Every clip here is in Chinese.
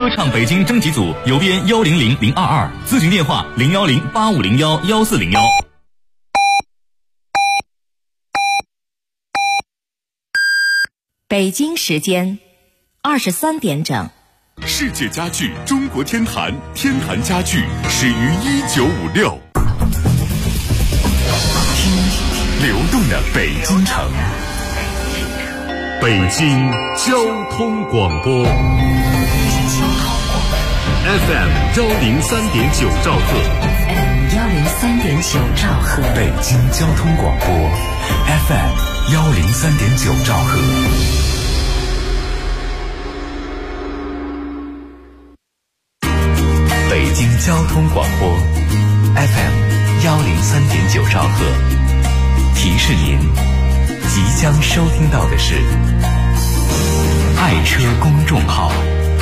歌唱北京征集组邮编100022，咨询电话01085011401。 北京时间23点整。 世界家具中国天坛，天坛家具始于1956。听流动的北京城，北京交通广播 FM 103.9兆赫 103.9兆赫， 北京交通广播 FM 103.9兆赫。北京交通广播 FM 103.9兆赫，提示您即将收听到的是爱车公众号。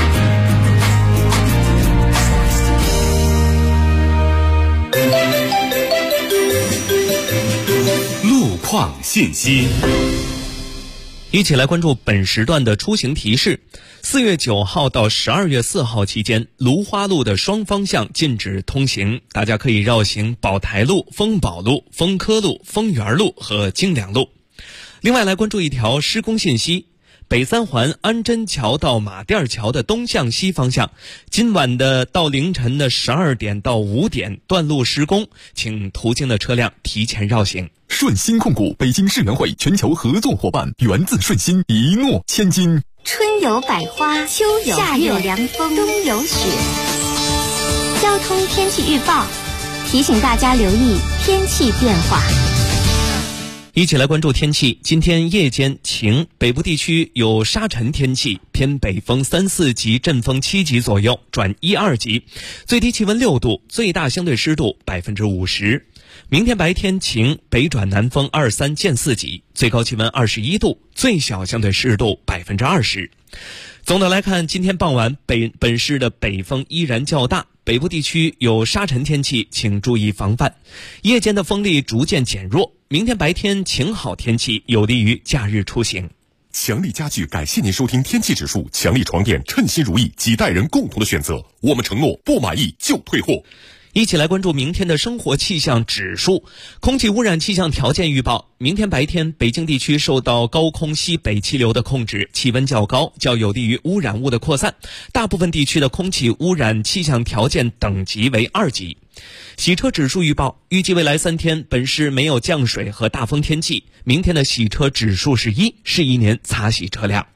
路况信息， 一起来关注本时段的出行提示。4月9号到12月4号期间，芦花路的双方向禁止通行，大家可以绕行宝台路、丰宝路、丰科路、丰源路和京良路。另外来关注一条施工信息，北三环安贞桥到马甸桥的东向西方向，今晚到凌晨的12点到5点段路施工，请途经的车辆提前绕行。 顺鑫控股北京世园会全球合作伙伴，源自顺鑫，一诺千金。 春有百花，秋有夏有凉风，冬有雪。交通天气预报提醒大家留意天气变化。 一起来关注天气。今天夜间晴，北部地区有沙尘天气，偏北风3、4级，阵风7级左右，转1、2级，最低气温6度，最大相对湿度50%。明天白天晴，北转南风2、3见4级，最高气温21度，最小相对湿度20%。总的来看，今天傍晚本市的北风依然较大，北部地区有沙尘天气，请注意防范。夜间的风力逐渐减弱，明天白天晴好天气，有利于假日出行。 强力家具感谢您收听天气指数，强力床垫称心如意，几代人共同的选择，我们承诺不满意就退货。 一起来关注明天的生活气象指数。空气污染气象条件预报，明天白天北京地区受到高空西北气流的控制，气温较高，较有利于污染物的扩散，大部分地区的空气污染气象条件等级为2级。洗车指数预报，预计未来3天本市没有降水和大风天气，明天的洗车指数是1，适宜您擦洗车辆。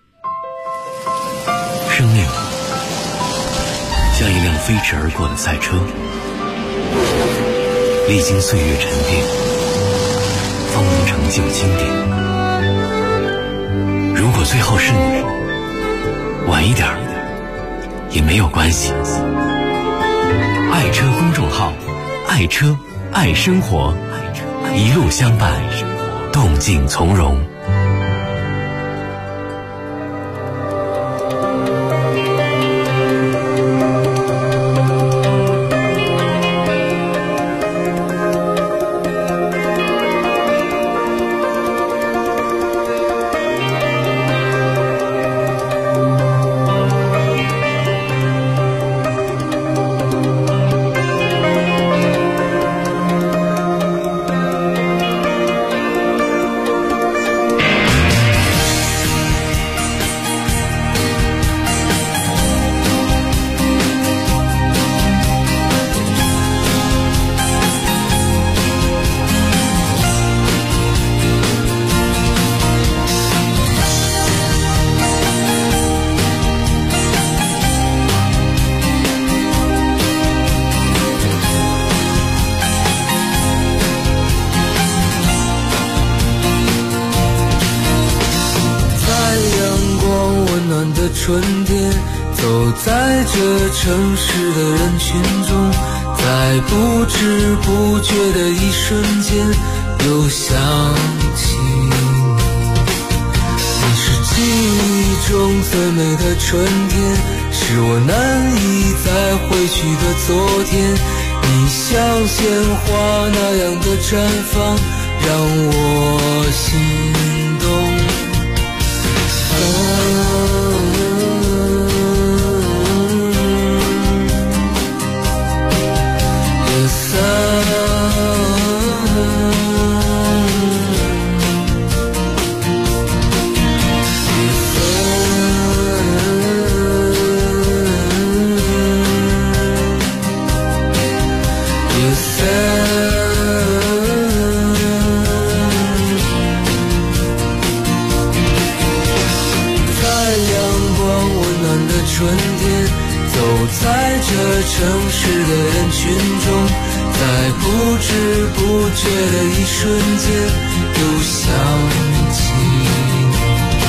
生命像一辆飞驰而过的赛车，历经岁月沉淀，方能成就经典。如果最后是你，晚一点也没有关系。爱车公众号，爱车爱生活，一路相伴，动静从容。 春天，走在这城市的人群中，在不知不觉的一瞬间又想起你。你是记忆中最美的春天，是我难以再回去的昨天。你像鲜花那样的绽放，让我心动。 天，走在这城市的人群中，在不知不觉的一瞬间又想起你。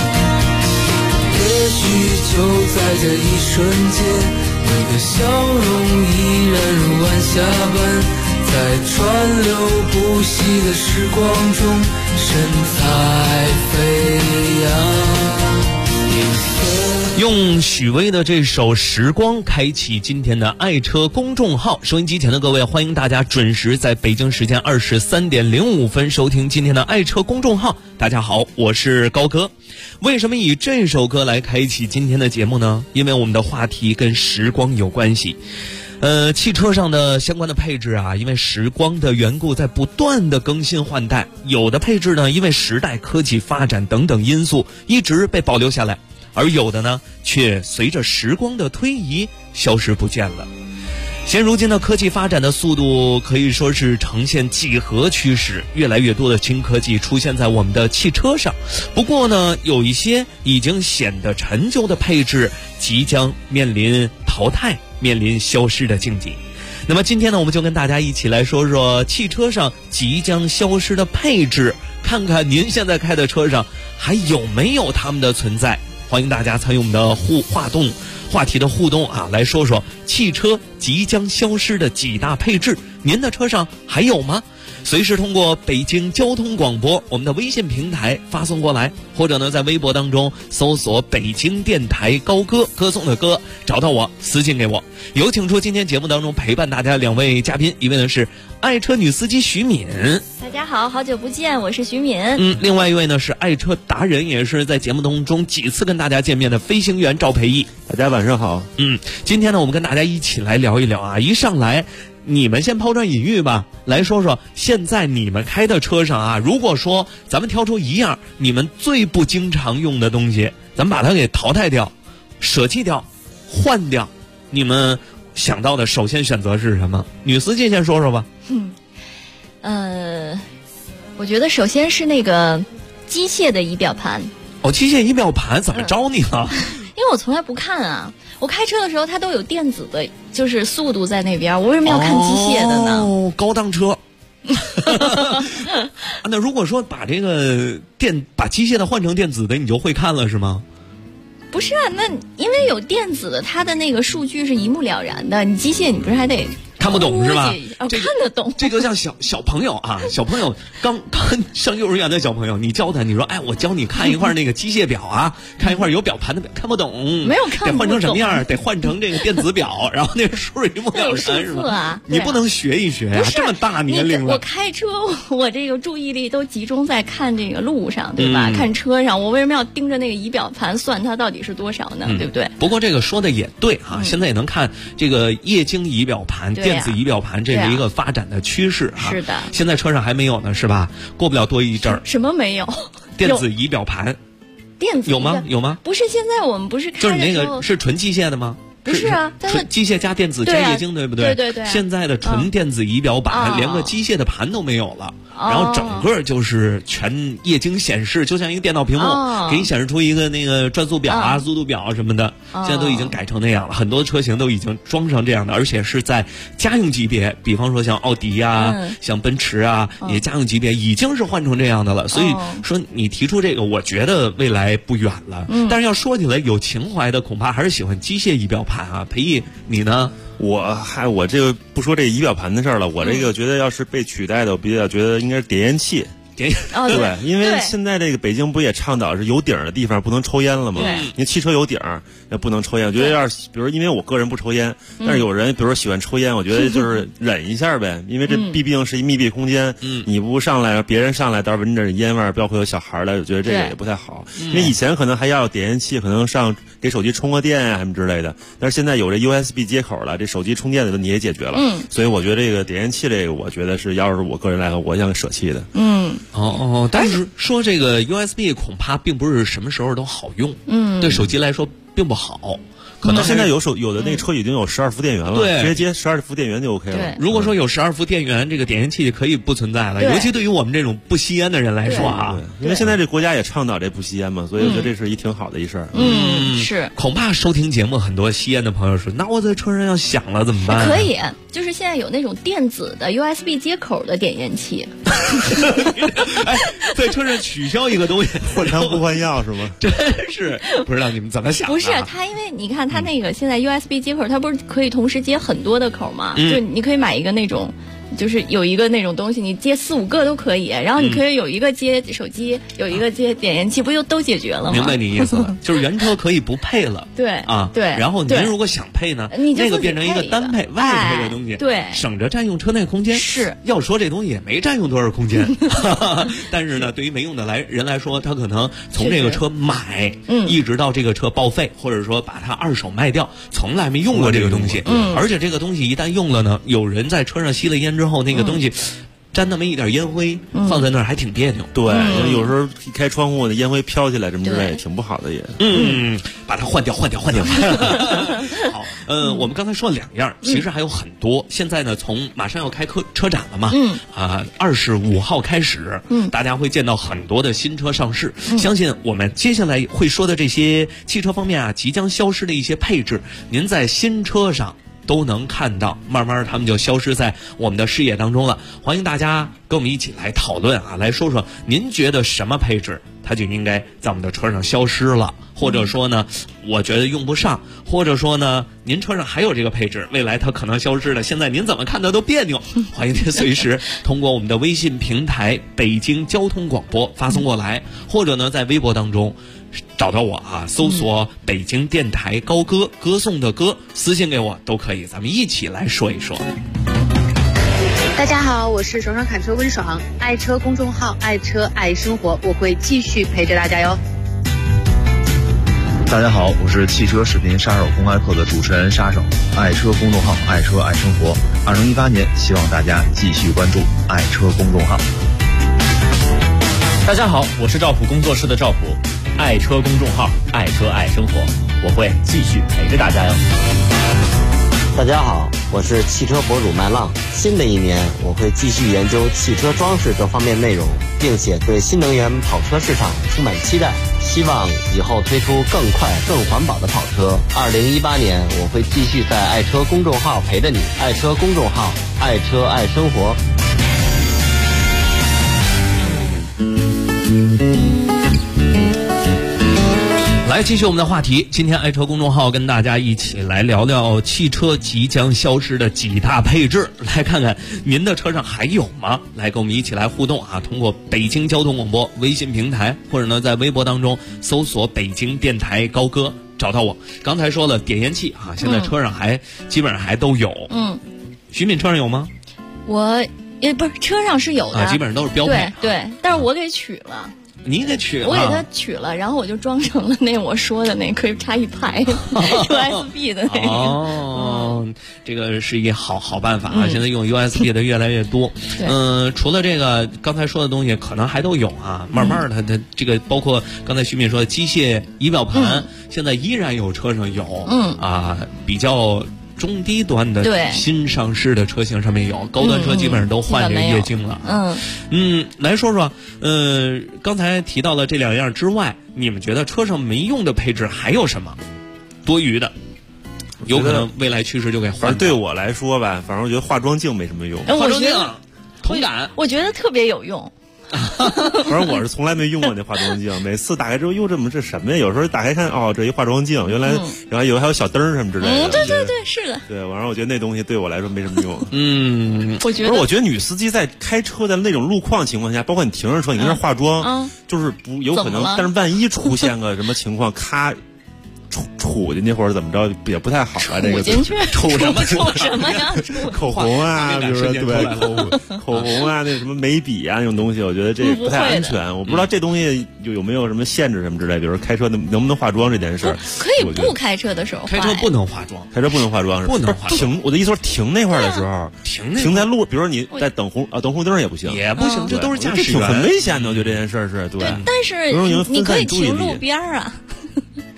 也许就在这一瞬间，你的笑容依然如晚霞般，在川流不息的时光中神采飞扬。 用许巍的这首《时光》开启今天的爱车公众号，收音机前的各位，欢迎大家准时在北京时间23点05分收听今天的爱车公众号。大家好，我是高哥。为什么以这首歌来开启今天的节目呢？因为我们的话题跟时光有关系。汽车上的相关的配置啊，因为时光的缘故在不断的更新换代，有的配置呢因为时代科技发展等等因素一直被保留下来，而有的呢却随着时光的推移消失不见了。现如今的科技发展的速度可以说是呈现几何趋势，越来越多的新科技出现在我们的汽车上。不过呢，有一些已经显得陈旧的配置即将面临淘汰，面临消失的境地。那么今天呢，我们就跟大家一起来说说汽车上即将消失的配置，看看您现在开的车上还有没有它们的存在。欢迎大家参与我们的话题的互动啊，来说说汽车即将消失的几大配置，您的车上还有吗？随时通过北京交通广播我们的微信平台发送过来，或者呢在微博当中搜索北京电台高歌，歌颂的歌，找到我私信给我。有请出今天节目当中陪伴大家的两位嘉宾，一位呢是爱车女司机徐敏。 大家好，好久不见，我是徐敏。 另外一位呢是爱车达人，也是在节目当中几次跟大家见面的飞行员赵培义。 大家晚上好。 今天呢我们跟大家一起来聊一聊啊，一上来你们先抛砖引玉吧，来说说现在你们开的车上啊，如果说咱们挑出一样你们最不经常用的东西，咱们把它给淘汰掉，舍弃掉，换掉，你们想到的首先选择是什么？女司机先说说吧。 我觉得首先是那个机械的仪表盘。 机械仪表盘怎么着你了？ 因为我从来不看啊，我开车的时候它都有电子的，就是速度在那边，我为什么要看机械的呢？ 高档车。那如果说把这个把机械的换成电子的，你就会看了是吗？ 不是啊，那因为有电子的，它的那个数据是一目了然的，你机械你不是还得看不懂是吧？ 看得懂。 这个像小朋友啊，小朋友刚上幼儿园的小朋友，你教他，你说我教你看一块那个机械表啊，看一块有表盘的表，看不懂， 没有看不懂， 得换成什么样？得换成这个电子表，然后那个数一目了然是吧？你不能学一学呀，这么大年龄了。 我开车，我这个注意力都集中在看这个路上，对吧？看车上，我为什么要盯着那个仪表盘算它到底是多少呢？对不对？ 不过这个说的也对啊，现在也能看这个液晶仪表盘、电子仪表盘，这是一个发展的趋势啊。 是的， 现在车上还没有呢，是吧？过不了多一阵儿。 什么没有？ 电子仪表盘。 电子有吗？有吗？ 不是，现在我们不是开的时候就是那个是纯机械的吗？ 不是啊， 纯机械加电子加液晶，对不对？ 对。 现在的纯电子仪表板连个机械的盘都没有了。然后整个就是全液晶显示，就像一个电脑屏幕，给你显示出一个那个转速表啊、速度表什么的。现在都已经改成那样了，很多车型都已经装上这样的，而且是在家用级别，比方说像奥迪啊、像奔驰啊，也家用级别已经是换成这样的了。所以说你提出这个，我觉得未来不远了。但是要说起来有情怀的，恐怕还是喜欢机械仪表盘啊。培义，你呢？ 我这个不说这仪表盘的事儿了，我这个觉得要是被取代的，我比较觉得应该是点烟器。对，因为现在这个北京不也倡导是有顶的地方不能抽烟了吗？因为汽车有顶也不能抽烟。我觉得要是比如因为我个人不抽烟，但是有人比如说喜欢抽烟，我觉得就是忍一下呗，因为这毕竟是一密闭空间，你不上来，别人上来到时候闻着烟味儿，包括有小孩来，我觉得这个也不太好。因为以前可能还要有点烟器，可能上给手机充个电啊什么之类的，但是现在有这 USB 接口了，这手机充电的问题也解决了。所以我觉得这个点烟器这个，我觉得是要是我个人来说，我想舍弃的。 但是说这个 USB 恐怕并不是什么时候都好用，对手机来说并不好。 可能现在有的那个车已经有12伏电源了， 对， 直接接12伏电源就 OK 了。 如果说有12伏电源，这个点烟器可以不存在了，尤其对于我们这种不吸烟的人来说啊， 因为现在这国家也倡导这不吸烟嘛，所以我觉得这是一挺好的一事儿。 是。 恐怕收听节目很多吸烟的朋友说，那我在车上要响了怎么办？ 可以，就是现在有那种电子的 USB 接口的点烟器。 哎，在车上取消一个东西， 换汤不换药是吗？ 真是不知道你们怎么想的。 不是它，因为你看它那个现在 USB 接口，它不是可以同时接很多的口吗？就你可以买一个那种。就是有一个那种东西，你接4、5个都可以，然后你可以有一个接手机，有一个接点烟器，不就都解决了吗？ 明白你意思了，就是原车可以不配了。 对啊， 对。 然后您如果想配呢，那个变成一个单配、外配的东西， 对， 省着占用车内空间。 是， 要说这东西也没占用多少空间，但是呢，对于没用的人来说，他可能从这个车买，一直到这个车报废，或者说把它二手卖掉，从来没用过这个东西。而且这个东西一旦用了呢，有人在车上吸了烟之后，那个东西沾那么一点烟灰，放在那儿还挺别扭。 对，有时候一开窗户，那烟灰飘起来什么之类，挺不好的也。 把它换掉。好，我们刚才说了2样，其实还有很多。现在呢，马上要开车展了嘛，25号开始，大家会见到很多的新车上市。相信我们接下来会说的这些汽车方面啊，即将消失的一些配置，您在新车上都能看到，慢慢他们就消失在我们的视野当中了。欢迎大家跟我们一起来讨论啊，来说说您觉得什么配置它就应该在我们的车上消失了，或者说呢，我觉得用不上，或者说呢，您车上还有这个配置，未来它可能消失了，现在您怎么看的都别扭。欢迎您随时通过我们的微信平台北京交通广播发送过来，或者呢在微博当中找到我啊，搜索北京电台高歌，歌颂的歌，私信给我都可以，咱们一起来说一说。 大家好，我是爽爽侃车温爽，爱车公众号爱车爱生活，我会继续陪着大家哟。 大家好，我是汽车视频杀手公开课的主持人杀手，爱车公众号爱车爱生活。2018年，希望大家继续关注爱车公众号。 大家好，我是赵普工作室的赵普，爱车公众号爱车爱生活，我会继续陪着大家哟。 大家好，我是汽车博主麦浪。新的一年，我会继续研究汽车装饰这方面内容，并且对新能源跑车市场充满期待，希望以后推出更快更环保的跑车。2018年，我会继续在爱车公众号陪着你，爱车公众号爱车爱生活。 来继续我们的话题，今天爱车公众号跟大家一起来聊聊汽车即将消失的几大配置，来看看您的车上还有吗？来跟我们一起来互动啊！通过北京交通广播微信平台，或者呢在微博当中搜索北京电台高歌找到我。刚才说了点烟器啊，现在车上基本上还都有。徐敏车上有吗？ 我不是，车上是有的， 基本上都是标配。 对，但是我给取了。 你给取了？ 我给他取了，然后我就装成了那我说的那可以插一排 USB 的那个。 哦，这个是一个好办法啊！现在用 USB 的越来越多。除了这个刚才说的东西，可能还都有啊。慢慢的，它这个包括刚才徐敏说的机械仪表盘，现在依然有车上有。比较中低端的新上市的车型上面有，高端车基本上都换这个液晶了。来说说，刚才提到了这2样之外，你们觉得车上没用的配置还有什么多余的？有可能未来趋势就给换。 反正对我来说吧，反正我觉得化妆镜没什么用。 化妆镜同感， 我觉得特别有用。 反正我是从来没用过那化妆镜，每次打开之后，这什么呀？有时候打开看，这一化妆镜，原来然后还有小灯什么之类的。 对，是的。 对，反正我觉得那东西对我来说没什么用。 我觉得女司机在开车的那种路况情况下，包括你停着车，你跟那化妆，就是不有可能，但是万一出现个什么情况，咔。杵进去或者怎么着也不太好啊，这个杵什么呀？ 口红啊，比如说口红啊，那什么眉笔啊那种东西，我觉得这不太安全。我不知道这东西有没有什么限制什么之类，比如说开车能不能化妆这件事。 可以不开车的时候， 开车不能化妆， 开车不能化妆是吧？ 不能化妆。 停，我的意思说停那块的时候，停在路，比如说你在等红灯也不行， 也不行，这都是驾驶员， 很危险的。我觉得这件事是对， 但是你可以停路边啊。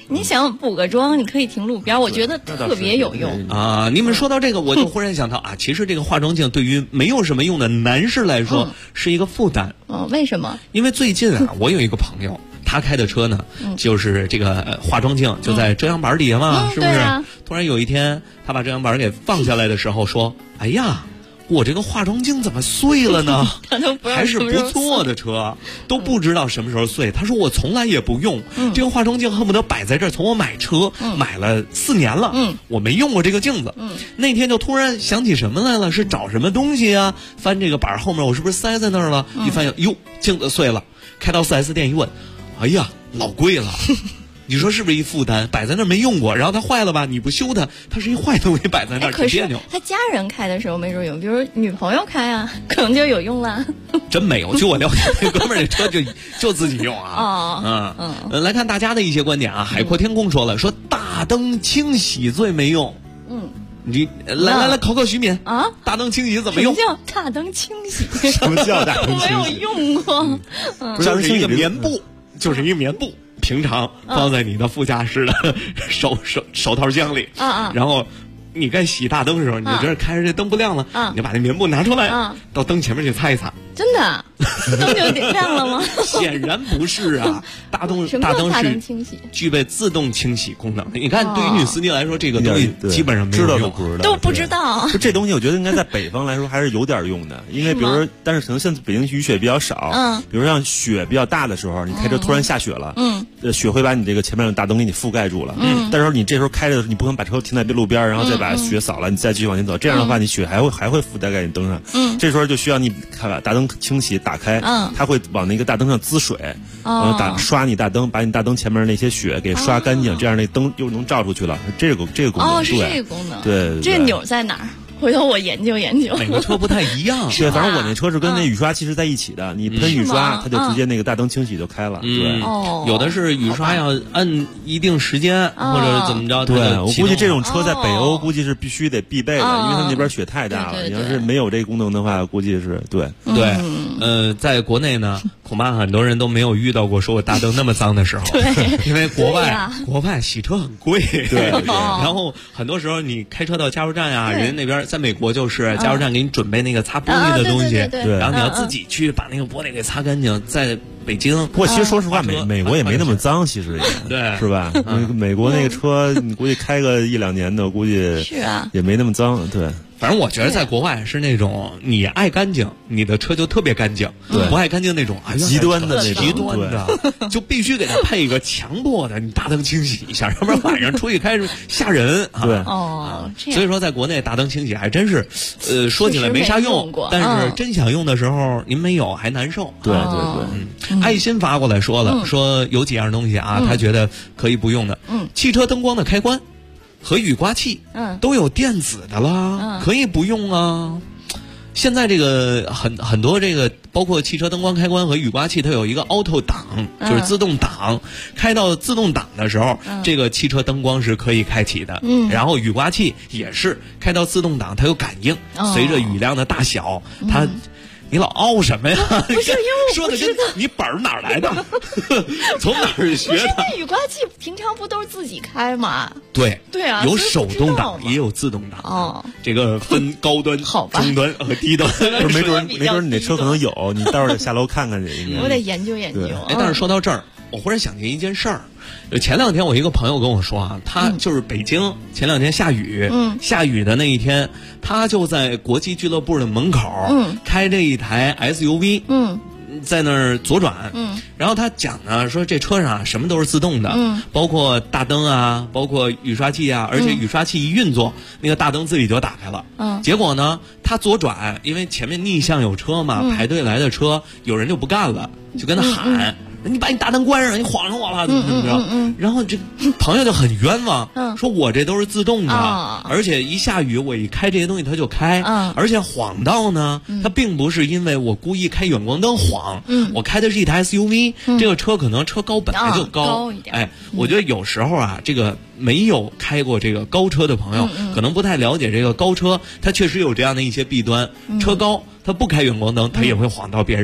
你想补个妆，你可以停路边，我觉得特别有用啊。你们说到这个，我就忽然想到啊，其实这个化妆镜对于没有什么用的男士来说是一个负担。 为什么？ 因为最近啊，我有一个朋友。他开的车呢，就是这个化妆镜就在遮阳板底下嘛，是不是？突然有一天，他把遮阳板给放下来的时候说：“哎呀，我这个化妆镜怎么碎了呢？还是不错的车，都不知道什么时候碎。”他说：“我从来也不用这个化妆镜，恨不得摆在这儿，从我买车买了4年了，我没用过这个镜子。那天就突然想起什么来了，是找什么东西啊？翻这个板后面，我是不是塞在那儿了？一翻现，哟，镜子碎了。开到4S 店一问。”哎呀，老贵了，你说是不是一负担？摆在那儿没用过，然后它坏了吧？你不修它，它是一坏东西摆在那儿，挺别扭。 他家人开的时候没准有，比如女朋友开啊，可能就有用了。 真没有，就我了解，那哥们儿这车就自己用啊。来看大家的一些观点啊。海阔天空说了，说大灯清洗最没用。你来考徐敏啊！大灯清洗怎么用？ 什么叫大灯清洗？ 什么叫大灯清洗？ 我没有用过。 就是一个棉布，就是一个棉布，平常放在你的副驾驶的手套箱里然后你该洗大灯的时候，你觉得开着这灯不亮了，你就把那棉布拿出来，到灯前面去擦一擦。 真的，灯就亮了吗？ 显然不是啊！大灯是具备自动清洗功能。你看，对于女司机来说，这个东西基本上没有用， 都不知道。 就这东西，我觉得应该在北方来说还是有点用的，因为比如说，但是可能现在北京雨雪比较少，比如像雪比较大的时候，你开车突然下雪了，雪会把你这个前面的大灯给你覆盖住了，但是你这时候开着，你不可能把车停在路边，然后再把雪扫了，你再继续往前走，这样的话，你雪还会覆盖在你灯上，这时候就需要你把大灯清洗打开，它会往那个大灯上滋水，然后刷你大灯，把你大灯前面那些雪给刷干净，这样那灯又能照出去了。这个功能， 是这个功能， 对， 这个钮在哪儿？回头我研究研究。 每个车不太一样， 对，反正我那车是跟那雨刷器是在一起的，你喷雨刷，它就直接那个大灯清洗就开了。对， 有的是雨刷要按一定时间或者怎么着。 对，我估计这种车在北欧估计是必须得必备的，因为他们那边雪太大了。你要是没有这个功能的话，估计是对。 在国内呢，恐怕很多人都没有遇到过说我大灯那么脏的时候。 对， 因为国外洗车很贵。 对， 然后很多时候你开车到加油站呀，人家那边。在美国就是加油站给你准备那个擦玻璃的东西，然后你要自己去把那个玻璃给擦干净。在北京， 不过其实说实话，美国也没那么脏，其实也对， 是吧？美国那个车，你估计开个1-2年的，估计是啊， 也没那么脏。对， 反正我觉得在国外是那种你爱干净，你的车就特别干净；不爱干净那种， 极端的那种， 极端的就必须给它配一个强迫的，你大灯清洗一下，要不然晚上出去开吓人。 对， 所以说在国内大灯清洗还真是，说起来没啥用，但是真想用的时候您没有还难受。 对， 爱心发过来说了，说有几样东西啊，他觉得可以不用的。汽车灯光的开关和雨刮器，都有电子的啦，可以不用啊。现在这个很多这个包括汽车灯光开关和雨刮器，它有一个 auto 档，就是自动挡。开到自动挡的时候，这个汽车灯光是可以开启的。然后雨刮器也是开到自动挡，它有感应，随着雨量的大小，它。你老凹什么呀？ 不是，因为说的跟你本儿哪儿来的？从哪儿学的？不是， 那雨刮器平常不都是自己开吗？ 对啊， 有手动挡也有自动挡。这个分高端、中端和低端。 没准你那车可能有，你待会儿下楼看看去。 我得研究研究。 但是说到这儿，我忽然想起一件事儿。前2天我一个朋友跟我说啊，他就是北京前2天下雨，下雨的那一天，他就在国际俱乐部的门口，开着一台 SUV，在那儿左转，然后他讲呢，说这车上什么都是自动的，包括大灯啊，包括雨刷器啊，而且雨刷器一运作，那个大灯自己就打开了。结果呢，他左转，因为前面逆向有车嘛，排队来的车，有人就不干了，就跟他喊。你把你大灯关上，你晃上我了，怎么着？然后这朋友就很冤枉，说我这都是自动的，而且一下雨我一开这些东西它就开，而且晃到呢，它并不是因为我故意开远光灯晃，我开的是一台 SUV，这个车可能车高本来就高一点。 哎，我觉得有时候啊，这个没有开过这个高车的朋友，可能不太了解这个高车，它确实有这样的一些弊端。车高它不开远光灯，它也会晃到别人。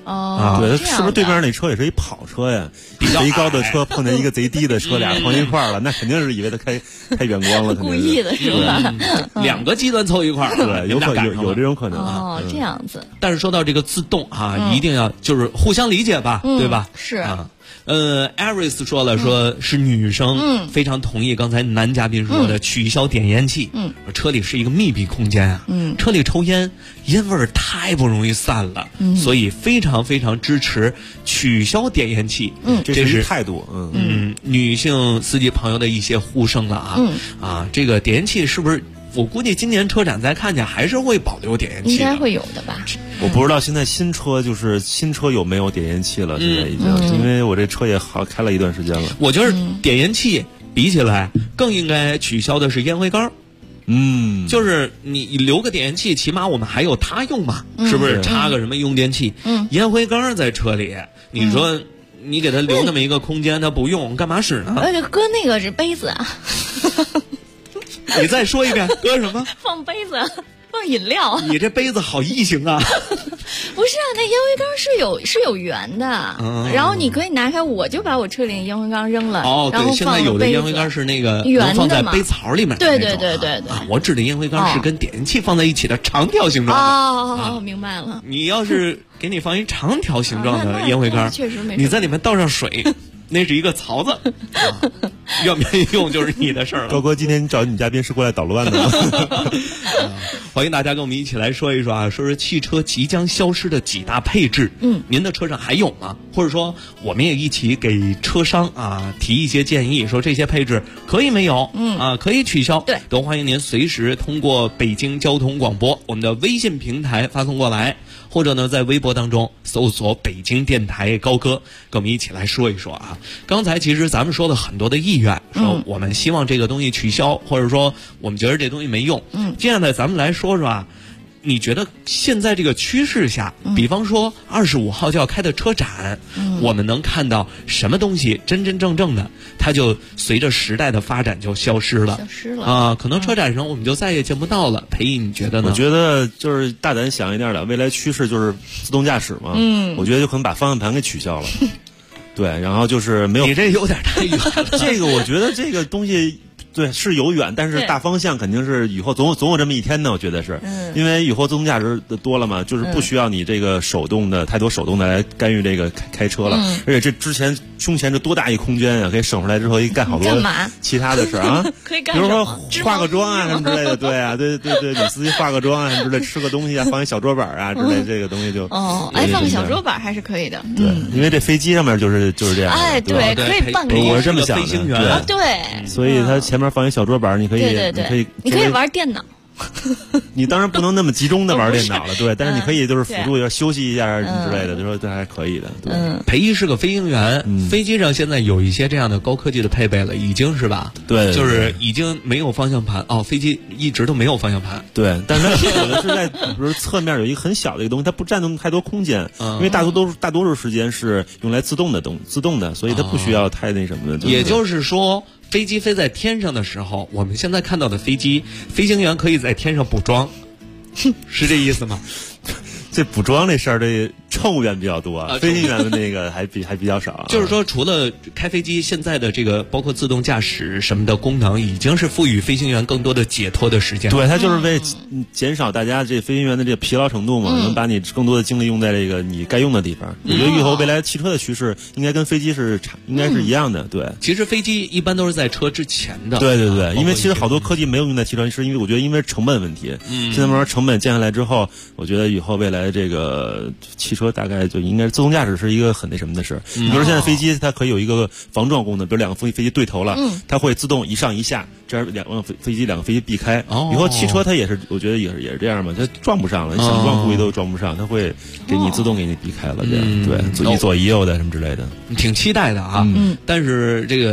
对，是不是对面那车也是一跑车呀？贼高的车碰见一个贼低的车，俩碰一块了，那肯定是以为他开远光了， 故意的是吧？ 两个极端凑一块儿， 对，有这种可能哦，这样子。 但是说到这个自动一定要就是互相理解吧，对吧？ 是啊。Aris 说了，说是女生，非常同意刚才男嘉宾说的，取消点烟器。车里是一个密闭空间啊，车里抽烟，烟味儿太不容易散了，所以非常非常支持取消点烟器。 这是态度。 女性司机朋友的一些呼声了啊。这个点烟器是不是？我估计今年车展再看见还是会保留点烟器， 应该会有的吧。 我不知道现在新车有没有点烟器了，现在已经，因为我这车也好开了一段时间了。 我觉得点烟器比起来更应该取消的是烟灰缸。就是你留个点烟器，起码我们还有它用嘛，是不是？插个什么用电器，烟灰缸在车里，你说你给它留那么一个空间，它不用，干嘛使呢？ 搁那个是杯子啊。 你再说一遍，搁什么？ 放杯子，放饮料。 你这杯子好异形啊！ 不是啊，那烟灰缸是有圆的，然后你可以拿开，我就把我车里的烟灰缸扔了。然后对，现在有的烟灰缸是那个圆的放在杯槽里面的那种。 对。 我指的烟灰缸是跟点烟器放在一起的长条形状的。 哦，明白了。 你要是给你放一长条形状的烟灰缸， 确实没。 你在里面倒上水。那是一个槽子，愿不愿意用就是你的事儿了。 高哥，今天找你嘉宾是过来捣乱的吗？ 欢迎大家跟我们一起来说一说说汽车即将消失的几大配置。您的车上还有吗？或者说，我们也一起给车商提一些建议，说这些配置可以没有，可以取消。 对， 都欢迎您随时通过北京交通广播我们的微信平台发送过来，或者呢在微博当中搜索北京电台高歌，跟我们一起来说一说刚才其实咱们说了很多的意愿，说我们希望这个东西取消，或者说我们觉得这东西没用。接下来咱们来说说你觉得现在这个趋势下，比方说25号就要开的车展，我们能看到什么东西真真正正的，它就随着时代的发展就消失了可能车展上我们就再也见不到了。裴毅，你觉得呢？ 我觉得就是大胆想一点的，未来趋势就是自动驾驶嘛。我觉得就可能把方向盘给取消了。对，然后就是没有。 你这有点太远了。 这个我觉得这个东西。对，是有远，但是大方向肯定是以后总有这么一天呢。我觉得是，因为以后自动驾驶的多了嘛，就是不需要你这个太多手动的来干预这个开车了。而且这之前胸前这多大一空间啊，可以省出来之后，干好多其他的事啊。 可以干比如说化个妆什么之类的，对啊，对，女司机化个妆什么之类，吃个东西放一小桌板之类，这个东西就放个小桌板还是可以的。 对，因为这飞机上面就是这样。 对，可以办个我是这么想的。 对， 所以它前面放一小桌板，你可以玩电脑。 你当然不能那么集中的玩电脑了，对，但是你可以就是辅助一下休息一下什么之类的，就说这还可以的。 裴毅是个飞行员，飞机上现在有一些这样的高科技的配备了，已经是吧？ 对， 就是已经没有方向盘飞机一直都没有方向盘。 对，但是它有的是在比如侧面有一个很小的一个东西，它不占用太多空间，因为大多数时间是用来自动的，所以它不需要太那什么的。 也就是说。飞机飞在天上的时候，我们现在看到的飞机，飞行员可以在天上补妆，是这意思吗？ 这补妆这事儿，这乘务员比较多，飞行员的那个还比较少。 就是说，除了开飞机，现在的这个包括自动驾驶什么的功能，已经是赋予飞行员更多的解脱的时间。 对，它就是为减少大家这飞行员的这个疲劳程度嘛，能把你更多的精力用在这个你该用的地方。我觉得以后未来汽车的趋势应该跟飞机应该是一样的。对， 其实飞机一般都是在车之前的。 对，因为其实好多科技没有用在汽车，是因为我觉得因为成本问题。现在慢慢成本降下来之后，我觉得以后未来这个汽车大概就应该自动驾驶是一个很那什么的事。比如说现在飞机它可以有一个防撞功能，比如两个飞机对头了，它会自动一上一下，这样两个飞机避开。以后汽车它也是，我觉得也是这样嘛，它撞不上了，想撞估计都撞不上，它会自动给你避开了，这样对，一左一右的什么之类的， 挺期待的啊。但是这个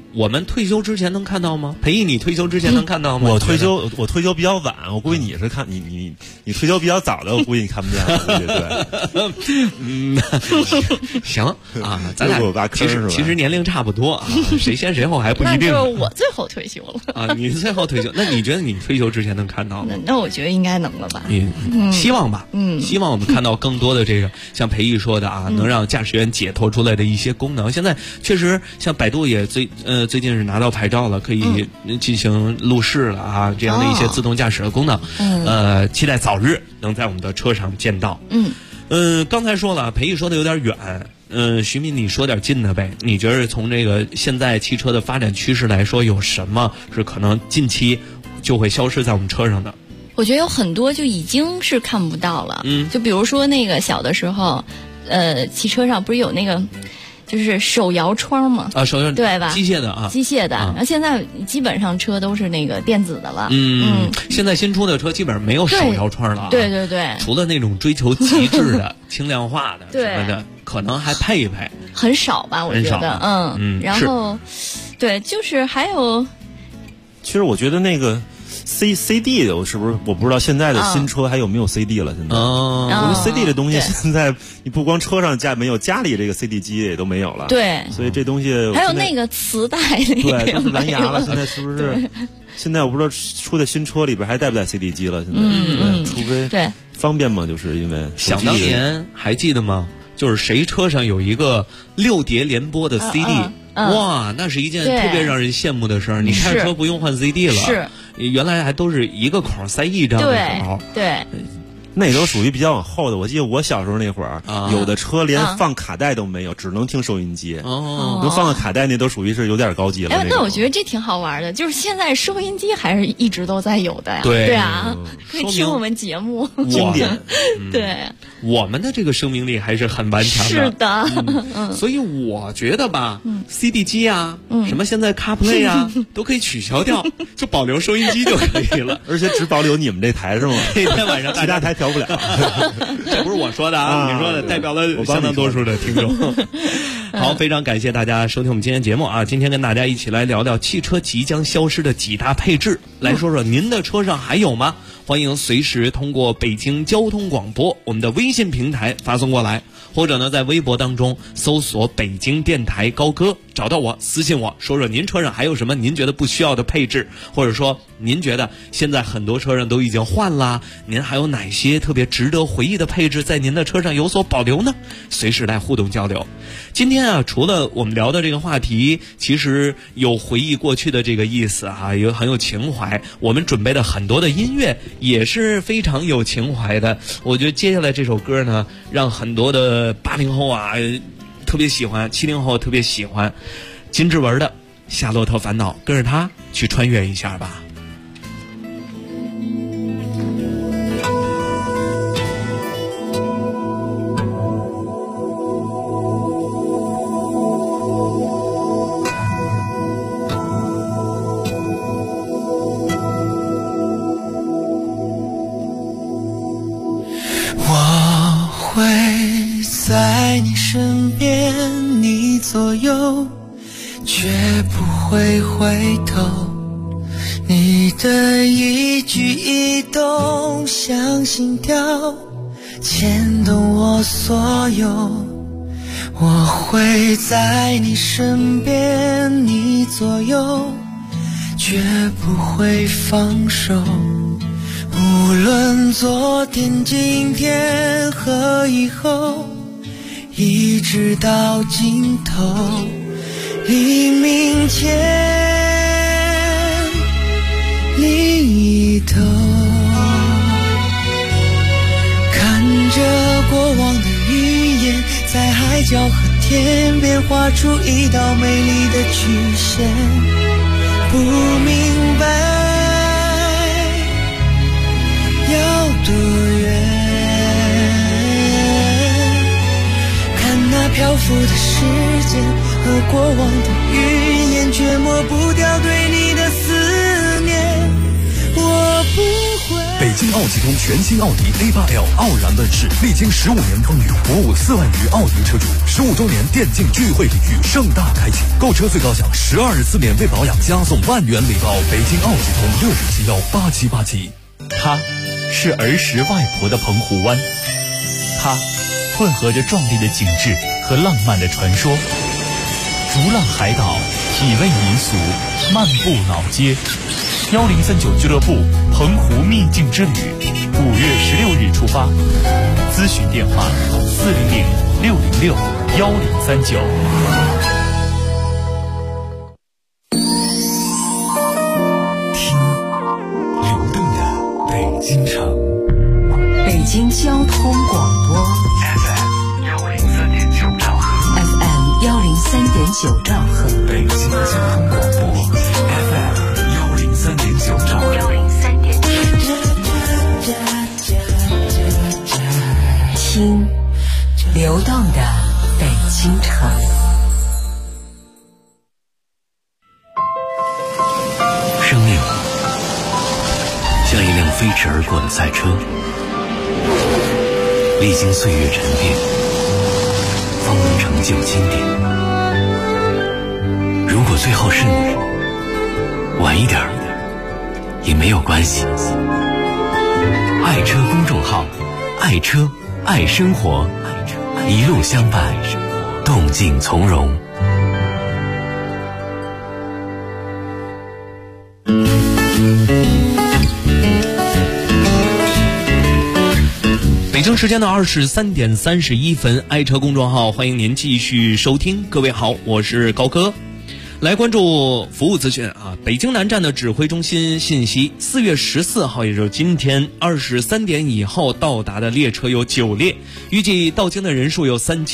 我们退休之前能看到吗？裴毅，你退休之前能看到吗？ 我退休比较晚，我估计你是看你退休比较早的，我估计你看不见了。 对，行啊，咱俩其实年龄差不多啊，谁先谁后还不一定。 那就是我最后退休了啊，你最后退休，那你觉得你退休之前能看到吗？ 那我觉得应该能了吧。 希望吧，希望我们看到更多的这个像裴毅说的啊，能让驾驶员解脱出来的一些功能。现在确实像百度也最近是拿到牌照了，可以进行路试了啊，这样的一些自动驾驶的功能。期待早日能在我们的车上见到。刚才说了，裴毅说的有点远。徐敏，你说点近的呗？你觉得从这个现在汽车的发展趋势来说，有什么是可能近期就会消失在我们车上的？ 我觉得有很多就已经是看不到了。就比如说那个小的时候，汽车上不是有那个就是手摇窗嘛？啊， 手摇对吧？ 机械的啊， 机械的。然后现在基本上车都是那个电子的了。 现在新出的车基本上没有手摇窗了。 对对对， 除了那种追求极致的、轻量化的什么的，可能还配一配。 很少吧，我觉得。然后，对，就是还有。 其实我觉得那个。CD 的，是不是？我不知道现在的新车还有没有 CD 了。现在，我觉得 CD 这东西现在你不光车上没有，家里这个 CD 机也都没有了。 对， 所以这东西还有那个磁带， 对，都是蓝牙了。现在是不是？现在我不知道出的新车里边还带不带 CD 机了？现在，除非对方便嘛，就是因为想当年还记得吗？就是谁车上有一个6碟联播的 CD。哇，那是一件特别让人羡慕的事儿。你开车不用换 CD 了， 是原来还都是一个孔塞一张的口。 对， 那都属于比较往后的。我记得我小时候那会儿，有的车连放卡带都没有，只能听收音机。能放个卡带那都属于是有点高级了。 那我觉得这挺好玩的，就是现在收音机还是一直都在有的呀。 对啊，可以听我们节目。 经典。 对， 我们的这个生命力还是很顽强的。 是的。 所以我觉得吧，CD 机啊，什么现在 CarPlay 啊，都可以取消掉，就保留收音机就可以了。 而且只保留你们这台是吗？ 那天晚上其他台调不了。 这不是我说的啊，你说的，代表了相当多数的听众。好，非常感谢大家收听我们今天节目啊！今天跟大家一起来聊聊汽车即将消失的几大配置，来说说您的车上还有吗？欢迎随时通过北京交通广播我们的微信平台发送过来，或者呢在微博当中搜索北京电台高歌，找到我私信我，说说您车上还有什么您觉得不需要的配置，或者说您觉得现在很多车上都已经换了，您还有哪些特别值得回忆的配置在您的车上有所保留呢？随时来互动交流。今天啊，除了我们聊的这个话题，其实有回忆过去的这个意思啊，有很有情怀。我们准备的很多的音乐也是非常有情怀的。我觉得接下来这首歌呢，让很多的80后啊特别喜欢，70后特别喜欢。金志文的《夏洛特烦恼》，跟着他去穿越一下吧。 我会在你身边，你左右，却不会回头。你的一举一动像心跳，牵动我所有。我会在你身边，你左右，绝不会放手。无论昨天、今天和以后，一直到尽头，黎明前另一头，看着过往的云烟，在海角和天边画出一道美丽的曲线，不明白要多远，看那漂浮的时间和过往的云烟，却抹不掉对你的思念。我不会。 北京奥汽通全新奥迪 A8L 傲然问世，历经15年风雨，服务4万余奥迪车主，15周年电竞聚会礼遇盛大开启，购车最高享12.4免费保养，加送1万元礼包。北京奥汽通65718787。 它是儿时外婆的澎湖湾，它混合着壮丽的景致和浪漫的传说。逐浪海岛，体味民俗，漫步老街。1039俱乐部澎湖秘境之旅，5月16日出发。咨询电话400-606-1039。 京城， 北京交通广播 FM 103.9兆赫 FM 103.9兆赫， 北京交通广播 FM 103.9兆赫听流动的北京城。 生命像一辆飞驰而过的赛车，历经岁月沉淀，方能成就经典。如果最后是你，晚一点也没有关系。爱车公众号，爱车爱生活，一路相伴，动静从容。 北京时间的23点31分，爱车公众号欢迎您继续收听。各位好，我是高哥。来关注服务资讯啊！北京南站的指挥中心信息，4月14号，也就是今天23点以后到达的列车有9列，预计到京的人数有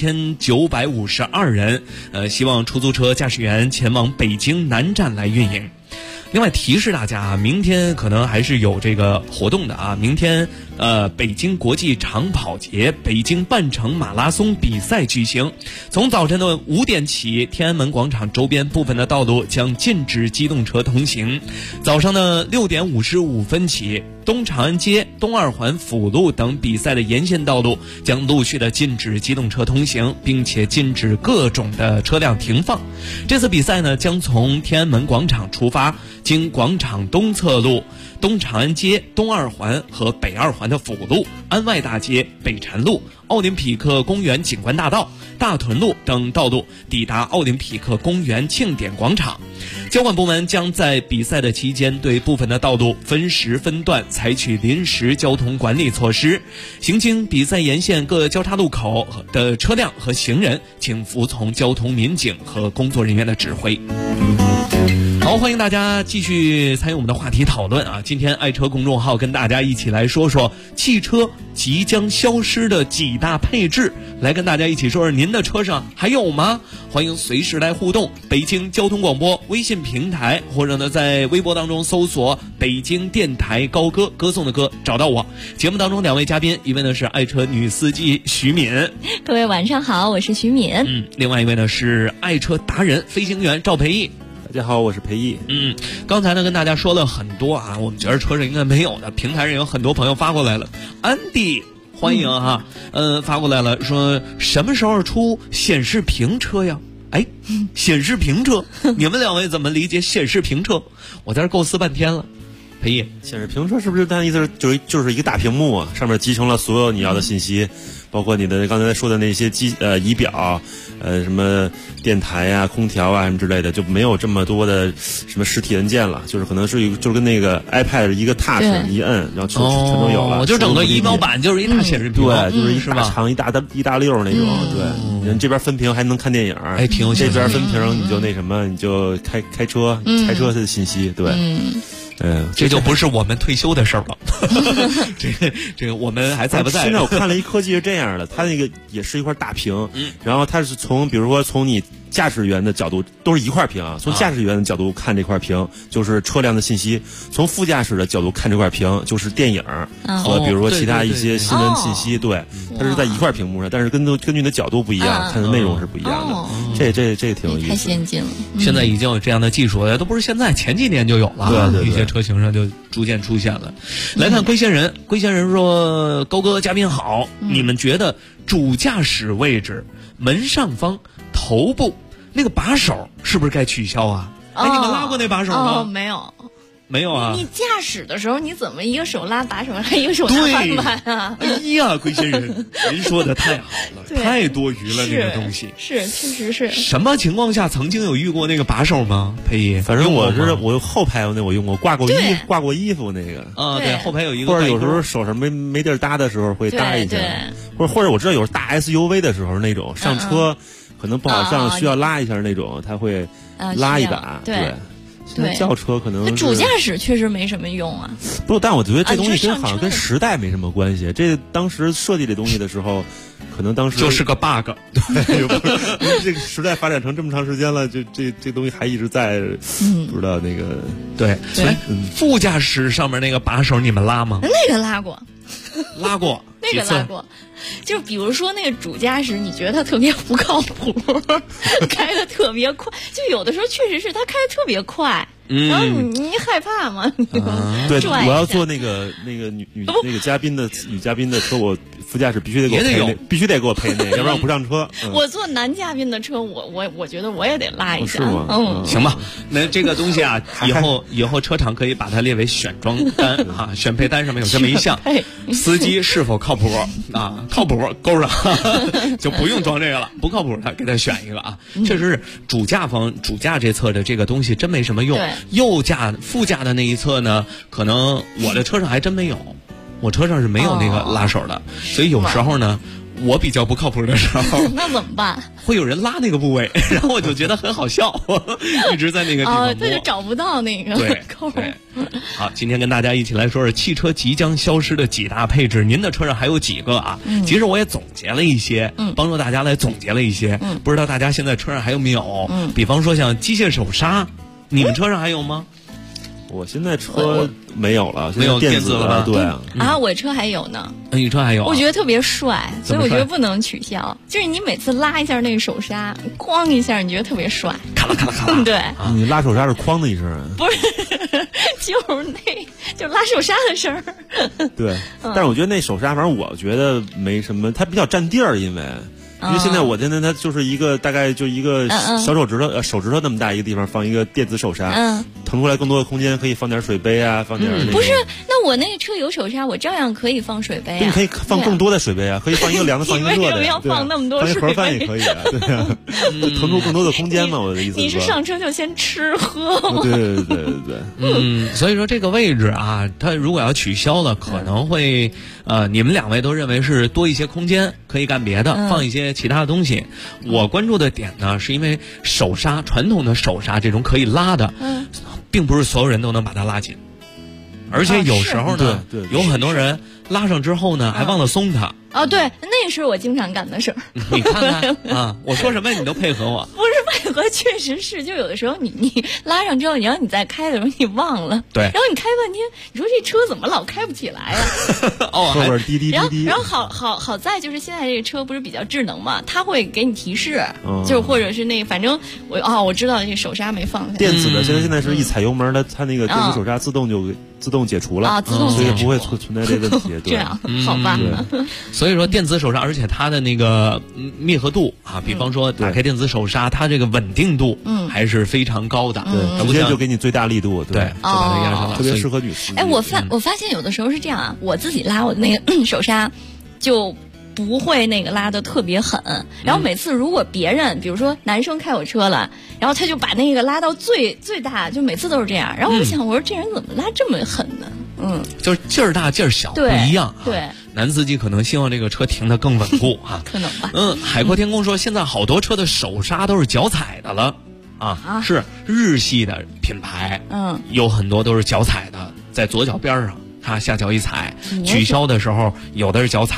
3952人。希望出租车驾驶员前往北京南站来运营。另外提示大家啊，明天可能还是有这个活动的啊！明天北京国际长跑节北京半程马拉松比赛举行，从早晨的5点起，天安门广场周边部分的道路将禁止机动车通行。早上的6点55分起，东长安街、东二环辅路等比赛的沿线道路将陆续的禁止机动车通行，并且禁止各种的车辆停放。这次比赛呢，将从天安门广场出发，经广场东侧路、东长安街、东二环和北二环的辅路、安外大街、北禅路、奥林匹克公园景观大道、大屯路等道路，抵达奥林匹克公园庆典广场。交管部门将在比赛的期间对部分的道路分时分段采取临时交通管理措施。行经比赛沿线各交叉路口的车辆和行人，请服从交通民警和工作人员的指挥。好，欢迎大家继续参与我们的话题讨论啊！今天爱车公众号跟大家一起来说说汽车即将消失的几大配置，来跟大家一起说说您的车上还有吗？欢迎随时来互动，北京交通广播微信平台，或者呢在微博当中搜索北京电台高歌，歌颂的歌，找到我。节目当中2位嘉宾，一位呢是爱车女司机徐敏， 各位晚上好，我是徐敏。 另外一位呢是爱车达人飞行员赵培义。 大家好，我是裴毅。 刚才呢跟大家说了很多啊，我们觉得车上应该没有的，平台上有很多朋友发过来了。安迪，欢迎哈，发过来了，说什么时候出显示屏车呀？哎，显示屏车，你们2位怎么理解显示屏车？我在这构思半天了。裴毅， 显示屏车是不是它意思就是一个大屏幕啊，上面集成了所有你要的信息，包括你的刚才说的那些仪表，什么电台啊、空调啊什么之类的，就没有这么多的什么实体按键了，就是可能是就是跟那个 iPad 一个 touch 一摁，然后全都有了。 就整个仪表板就是一大显示屏， 对，就是一大长一大溜那种，对。人这边分屏还能看电影， 哎，挺有。 这边分屏你就那什么，你就开车的信息，对。 这就不是我们退休的事儿了。这个我们还在不在？ 现在我看了一科技是这样的，它那个也是一块大屏，然后它是比如说从你驾驶员的角度都是一块屏啊，从驾驶员的角度看这块屏就是车辆的信息，从副驾驶的角度看这块屏就是电影和比如说其他一些新闻信息，对，它是在一块屏幕上，但是根据你的角度不一样，看的内容是不一样的。这挺有意思， 太先进了。 现在已经有这样的技术了，都不是现在，前几年就有了， 对， 一些车型上就逐渐出现了。来看龟仙人，龟仙人说：高哥嘉宾好，你们觉得主驾驶位置门上方头部那个把手是不是该取消啊？你们拉过那把手吗？ 没有啊！你驾驶的时候，你怎么一个手拉把手，还一个手拉方向盘啊？ 哎呀，龟仙人，您说的太好了，太多余了那个东西。 是，确实是。 什么情况下曾经有遇过那个把手吗？佩仪， 反正我后排那我用过，挂过衣服那个啊，对，后排有一个， 或者有时候手上没地儿搭的时候会搭一下，或者我知道有大 SUV 的时候那种上车可能不好上，需要拉一下那种，他会拉一把，对。现在轿车可能主驾驶确实没什么用啊。 不，但我觉得这东西好像跟时代没什么关系。这当时设计这东西的时候，可能当时就是个 bug。 对，因为这个时代发展成这么长时间了，这东西还一直在，不知道那个对。副驾驶上面那个把手你们拉吗？ 那个拉过。那个拉过，就比如说那个主驾驶，你觉得他特别不靠谱，开的特别快，就有的时候确实是他开的特别快，然后你害怕吗？ 对，我要坐那个女嘉宾的车，我副驾驶必须得给我配那，要不然我不上车。 我坐男嘉宾的车，我觉得我也得拉一下。 是吗？ 行吧，那这个东西啊，以后车厂可以把它列为选装单啊，选配单上面有这么一项，司机是否靠谱啊？靠谱勾上，就不用装这个了。不靠谱的给他选一个啊。确实是主驾这侧的这个东西真没什么用。副驾的那一侧呢，可能我的车上还真没有，我车上是没有那个拉手的，所以有时候呢。我比较不靠谱的时候， 那怎么办？ 会有人拉那个部位，然后我就觉得很好笑，一直在那个地方摸， 他就找不到那个扣。 对，好，今天跟大家一起来说说汽车即将消失的几大配置。您的车上还有几个啊？其实我也总结了一些，帮助大家来总结了一些。不知道大家现在车上还有没有？比方说像机械手刹，你们车上还有吗？ 我现在车没有了， 没有电子了， 对啊，我车还有呢。 你车还有？ 我觉得特别帅，所以我觉得不能取消。就是你每次拉一下那个手刹，哐一下，你觉得特别帅， 咔啦咔啦咔啦。 对， 你拉手刹是哐的一声， 不是，就拉手刹的声儿。 对，但是我觉得那手刹，反正我觉得没什么，它比较占地儿，因为现在我现在它就是一个大概就一个小手指头那么大一个地方放一个电子手刹，腾出来更多的空间，可以放点水杯啊，放点不是，那我那个车有手刹，我照样可以放水杯啊。 你可以放更多的水杯啊，可以放一个凉的，放一个热的。 你为什么要放那么多水杯？ 放一盒饭也可以啊，对啊，就腾出更多的空间嘛。我的意思是， 你是上车就先吃喝吗？ 对。 所以说这个位置啊，它如果要取消了，可能会你们两位都认为是多一些空间，可以干别的，放一些其他的东西。我关注的点呢，是因为手刹，传统的手刹这种可以拉的，并不是所有人都能把它拉紧，而且有时候呢，有很多人拉上之后呢，还忘了松它。 哦，对，那是我经常干的事儿。 你看看啊，我说什么你都配合我。 不是配合，确实是，就有的时候你拉上之后，你再开的时候你忘了， 对， 然后你开半天，你说这车怎么老开不起来呀？ 后边滴滴滴滴。 然后好在就是现在这个车不是比较智能嘛，它会给你提示，就是或者是反正我知道这手刹没放下。 电子的现在是一踩油门，它那个电子手刹自动解除了啊，所以不会存在这个问题。 这样好吧？ 所以说电子手刹，而且它的那个密合度啊，比方说打开电子手刹，它这个稳定度还是非常高的， 直接就给你最大力度， 对，就把它压上了， 特别适合女司机。 哎，我发现有的时候是这样啊，我自己拉我那个手刹就不会那个拉的特别狠，然后每次如果别人比如说男生开我车了，然后他就把那个拉到最大，就每次都是这样，然后我想我说这人怎么拉这么狠呢？ 就是劲儿大劲儿小不一样， 对， 男司机可能希望这个车停得更稳固啊， 可能吧。 海阔天空说现在好多车的手刹都是脚踩的了啊，是日系的品牌，有很多都是脚踩的，在左脚边上，它下脚一踩，取消的时候有的是脚踩，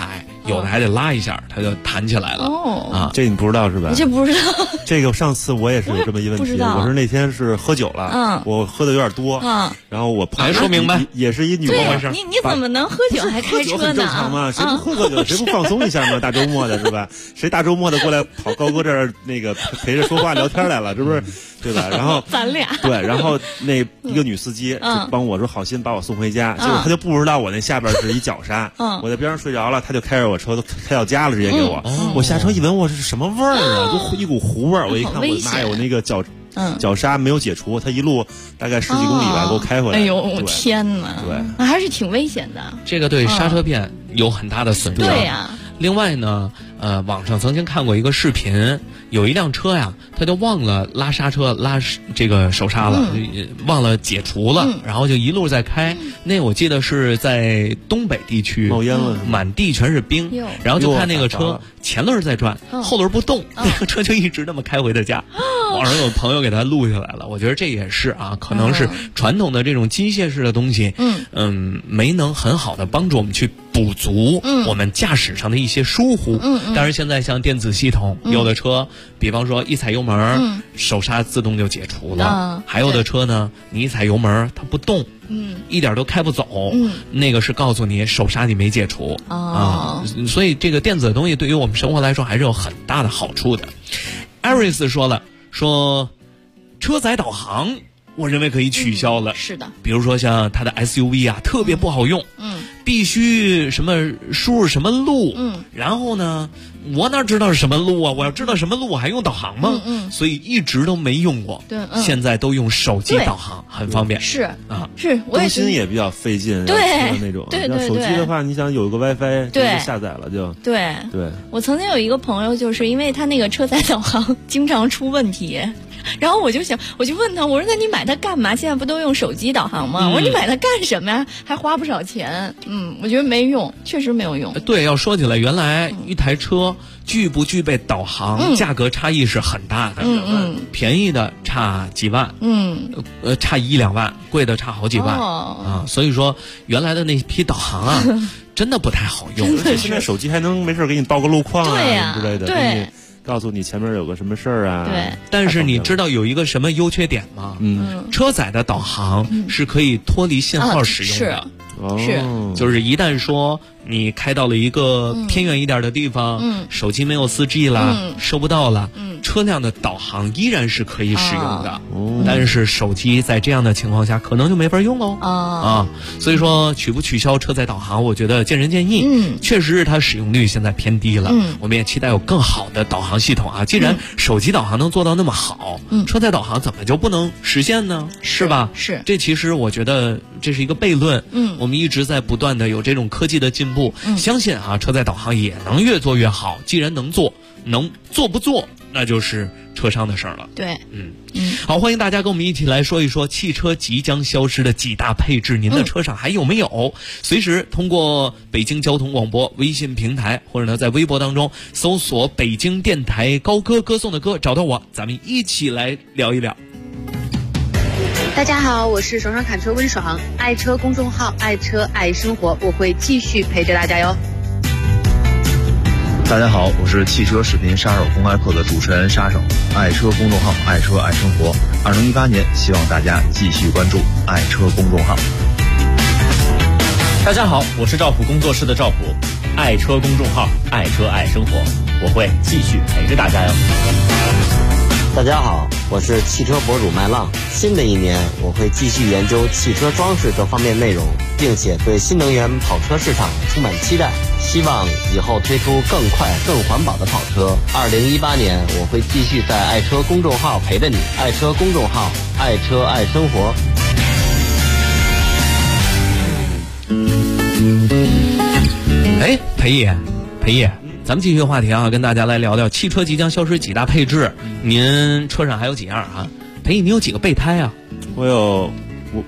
有的还得拉一下，它就弹起来了。啊， 这你不知道是吧？ 这不知道。 这个上次我也是有这么一问题，我是那天是喝酒了，我喝的有点多，然后我还说明白， 也是一女的事。 你怎么能喝酒还开车呢？ 很正常嘛，谁不喝酒，谁不放松一下嘛？大周末的是吧？谁大周末的过来跑高哥这儿那个陪着说话聊天来了，这不是对吧？然后咱俩对，然后那一个女司机就帮我说好心把我送回家，结果他就不知道我那下边是一绞杀，我在边上睡着了，他就开着我车都开到家了，直接给我。我下车一闻，我是什么味儿啊？就一股糊味儿。我一看，我妈呀，我那个绞杀没有解除，他一路大概10几公里吧，给我开回来。 哎呦，天哪！ 对， 那还是挺危险的。 这个对刹车片有很大的损伤。 对呀。 另外呢，网上曾经看过一个视频，有一辆车呀，他就忘了拉刹车、拉这个手刹了，忘了解除了，然后就一路在开。那我记得是在东北地区， 冒烟了， 满地全是冰，然后就看那个车前轮在转，后轮不动，那个车就一直那么开回的家。网上有朋友给他录下来了，我觉得这也是啊，可能是传统的这种机械式的东西，没能很好的帮助我们去补足我们驾驶上的一些疏忽。当然现在像电子系统，有的车比方说一踩油门，手刹自动就解除了，还有的车呢，你一踩油门它不动，一点都开不走，那个是告诉你手刹你没解除啊。所以这个电子的东西对于我们生活来说还是有很大的好处的。艾瑞斯说了，说车载导航我认为可以取消了。 是的， 比如说像它的 SUV 啊，特别不好用，必须什么输入什么路，然后呢，我哪知道是什么路啊？我要知道什么路，我还用导航吗？所以一直都没用过。 对， 现在都用手机导航，很方便。 是啊， 是， 更新也比较费劲， 对那种。 对， 手机的话，你想有个 WiFi， 对， 下载了就。 对。我曾经有一个朋友，就是因为他那个车载导航经常出问题。然后我就问他，我说那你买它干嘛？现在不都用手机导航吗？我说你买它干什么呀？还花不少钱。我觉得没用，确实没有用。 对，要说起来，原来一台车具不具备导航，价格差异是很大的。便宜的差几万，差1、2万，贵的差好几万啊。所以说，原来的那批导航啊，真的不太好用。 现在手机还能没事给你报个路况啊之类的。 对。 告诉你前面有个什么事儿啊？ 对， 但是你知道有一个什么优缺点吗？车载的导航是可以脱离信号使用的。 是， 就是一旦说你开到了一个偏远一点的地方，手机没有4G 了，收不到了，车辆的导航依然是可以使用的，但是手机在这样的情况下可能就没法用喽。所以说取不取消车载导航，我觉得见仁见义。确实是它使用率现在偏低了，我们也期待有更好的导航系统啊。既然手机导航能做到那么好，车载导航怎么就不能实现呢？是吧？ 是， 这其实我觉得这是一个悖论。我们一直在不断的有这种科技的进步，相信啊，车载导航也能越做越好。既然能做，能做不做，那就是车商的事儿了。 对， 好，欢迎大家跟我们一起来说一说汽车即将消失的几大配置，您的车上还有没有？随时通过北京交通广播微信平台，或者呢在微博当中搜索北京电台高歌，歌颂的歌，找到我，咱们一起来聊一聊。 大家好，我是爽爽侃车温爽，爱车公众号爱车爱生活，我会继续陪着大家哟。 大家好，我是汽车视频杀手公开课的主持人杀手，爱车公众号爱车爱生活。2018年，希望大家继续关注爱车公众号。 大家好，我是赵普工作室的赵普，爱车公众号爱车爱生活，我会继续陪着大家哟。 大家好，我是汽车博主麦浪。新的一年，我会继续研究汽车装饰这方面内容，并且对新能源跑车市场充满期待。希望以后推出更快、更环保的跑车。2018年，我会继续在爱车公众号陪着你。爱车公众号，爱车爱生活。 哎，裴爷。咱们继续话题啊，跟大家来聊聊汽车即将消失几大配置。您车上还有几样啊？裴毅，你有几个备胎啊？ 我有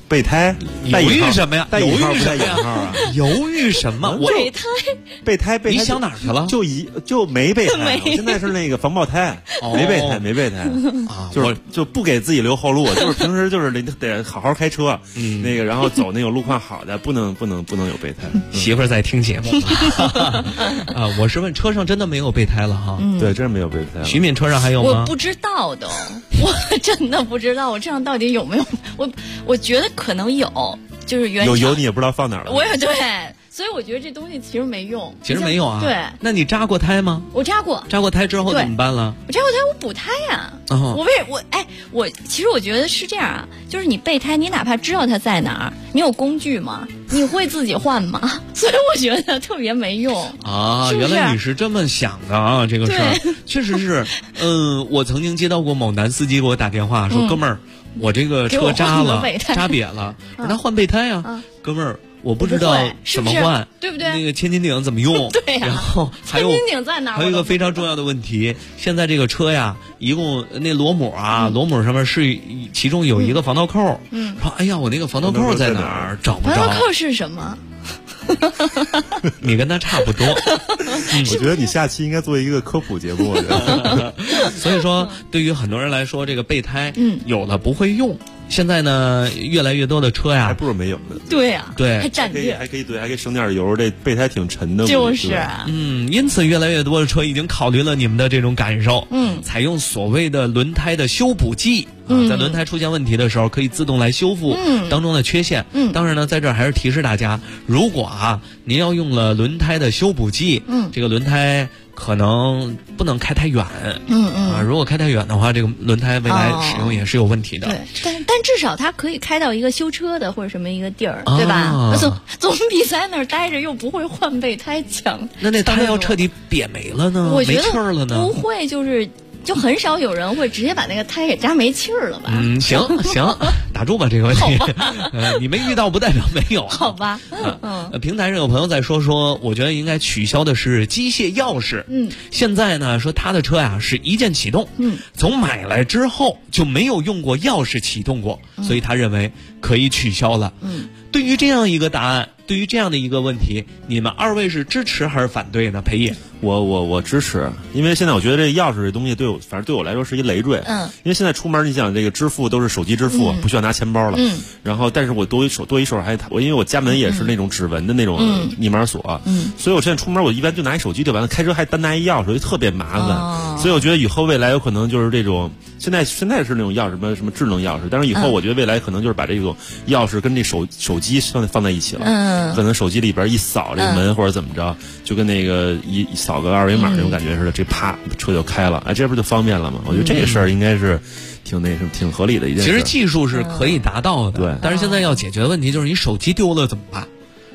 备胎？ 犹豫什么呀？ 犹豫什么呀？ 犹豫什么？ 备胎， 你想哪儿去了？ 就没备胎，我现在是那个防爆胎，没备胎啊，就不给自己留后路，就是平时就是得好好开车，那个然后走那种路况好的，不能有备胎。 媳妇儿在听节目啊，我是问车上真的没有备胎了哈？ 对，真没有备胎。 徐敏车上还有吗？ 我不知道的，我真的不知道我车上到底有没有，我觉得可能有，就是原有你也不知道放哪儿了。 我也对。所以我觉得这东西其实没用。 其实没有啊。 对。 那你扎过胎吗？ 我扎过。 扎过胎之后怎么办了？ 我扎过胎，我补胎呀。我其实我觉得是这样啊，就是你备胎，你哪怕知道它在哪儿，你有工具吗？你会自己换吗？所以我觉得特别没用啊。原来你是这么想的啊，这个事儿确实是。我曾经接到过某男司机给我打电话说：“哥们儿，我这个车扎了，扎瘪了，让他换备胎啊，哥们儿。”我不知道怎么换， 对不对？ 那个千斤顶怎么用？ 对呀。 然后还有千斤顶在哪儿？ 还有一个非常重要的问题，现在这个车呀，一共那螺母啊，螺母上面是其中有一个防盗扣。说哎呀，我那个防盗扣在哪儿？找不着。 防盗扣是什么？ 你跟他差不多。 我觉得你下期应该做一个科普节目。 所以说，对于很多人来说，这个备胎，有了不会用。现在呢，越来越多的车呀， 还不如没有呢。 对呀， 对， 还占地， 还可以省点油。这备胎挺沉的， 就是啊。 因此越来越多的车已经考虑了你们的这种感受，采用所谓的轮胎的修补剂。在轮胎出现问题的时候，可以自动来修复当中的缺陷。当然呢，在这儿还是提示大家，如果您要用了轮胎的修补剂，这个轮胎可能不能开太远。如果开太远的话，这个轮胎未来使用也是有问题的。 对，但至少它可以开到一个修车的或者什么一个地儿，对吧？总比在那儿待着又不会换备胎强。 那胎要彻底瘪没了呢？ 我觉得没气儿了呢？ 不会，就很少有人会直接把那个胎给扎没气儿了吧？ 行，打住吧这个问题。你没遇到不代表没有。 好吧。 平台上有朋友在说，我觉得应该取消的是机械钥匙。现在呢说他的车呀是一键启动。从买来之后就没有用过钥匙启动过，所以他认为可以取消了。对于这样一个答案，对于这样的一个问题，你们二位是支持还是反对呢？裴野， 我支持，因为现在我觉得这钥匙这东西反正对我来说是一累赘。因为现在出门你想这个支付都是手机支付，不需要拿钱包了。然后但是我多一手因为我家门也是那种指纹的那种密码锁。所以我现在出门我一般就拿一手机就完了，开车还单拿一钥匙就特别麻烦。所以我觉得以后未来有可能就是这种，现在是那种钥匙什么智能钥匙，但是以后我觉得未来可能就是把这种钥匙跟这手机放在一起了。可能手机里边一扫这个门或者怎么着，就跟那个一扫个二维码那种感觉似的，这啪车就开了，这不就方便了吗？我觉得这个事儿应该是挺合理的一件事。 其实技术是可以达到的， 对。 但是现在要解决的问题就是你手机丢了怎么办？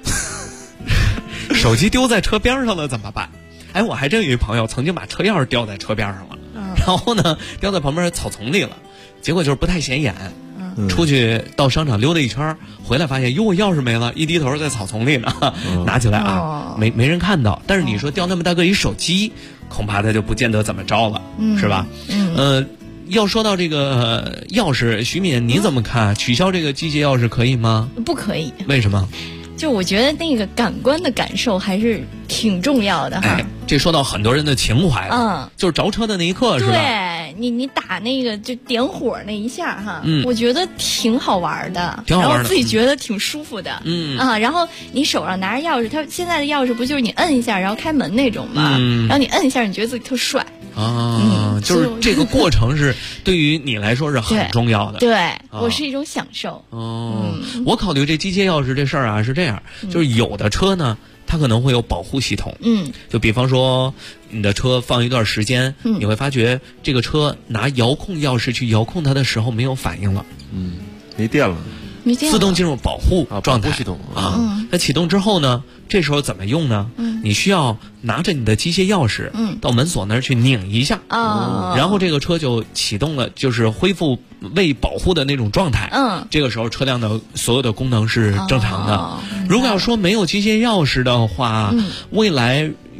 手机丢在车边上了怎么办？我还真有一朋友曾经把车钥匙掉在车边上了，然后呢掉在旁边草丛里了，结果就是不太显眼。出去到商场溜达一圈，回来发现我钥匙没了，一低头在草丛里呢，拿起来没人看到。但是你说掉那么大个一手机，恐怕他就不见得怎么着了，是吧？要说到这个钥匙，徐敏你怎么看？取消这个机械钥匙可以吗？ 不可以。 为什么？ 就我觉得那个感官的感受还是挺重要的哈。 这说到很多人的情怀了，就是着车的那一刻是吧？ 对，你打那个就点火那一下哈，我觉得挺好玩的，然后自己觉得挺舒服的，然后你手上拿着钥匙，它现在的钥匙不就是你摁一下然后开门那种吗？然后你摁一下，你觉得自己特帅。 就是这个过程是对于你来说是很重要的。 对，我是一种享受。 我考虑这机械钥匙这事儿是这样，就是有的车呢，它可能会有保护系统。就比方说你的车放一段时间，你会发觉这个车拿遥控钥匙去遥控它的时候没有反应了， 没电了。 自动进入保护状态系统那启动之后呢，这时候怎么用呢？你需要拿着你的机械钥匙，到门锁那儿去拧一下，然后这个车就启动了，就是恢复未保护的那种状态。这个时候车辆的所有的功能是正常的。如果要说没有机械钥匙的话，未来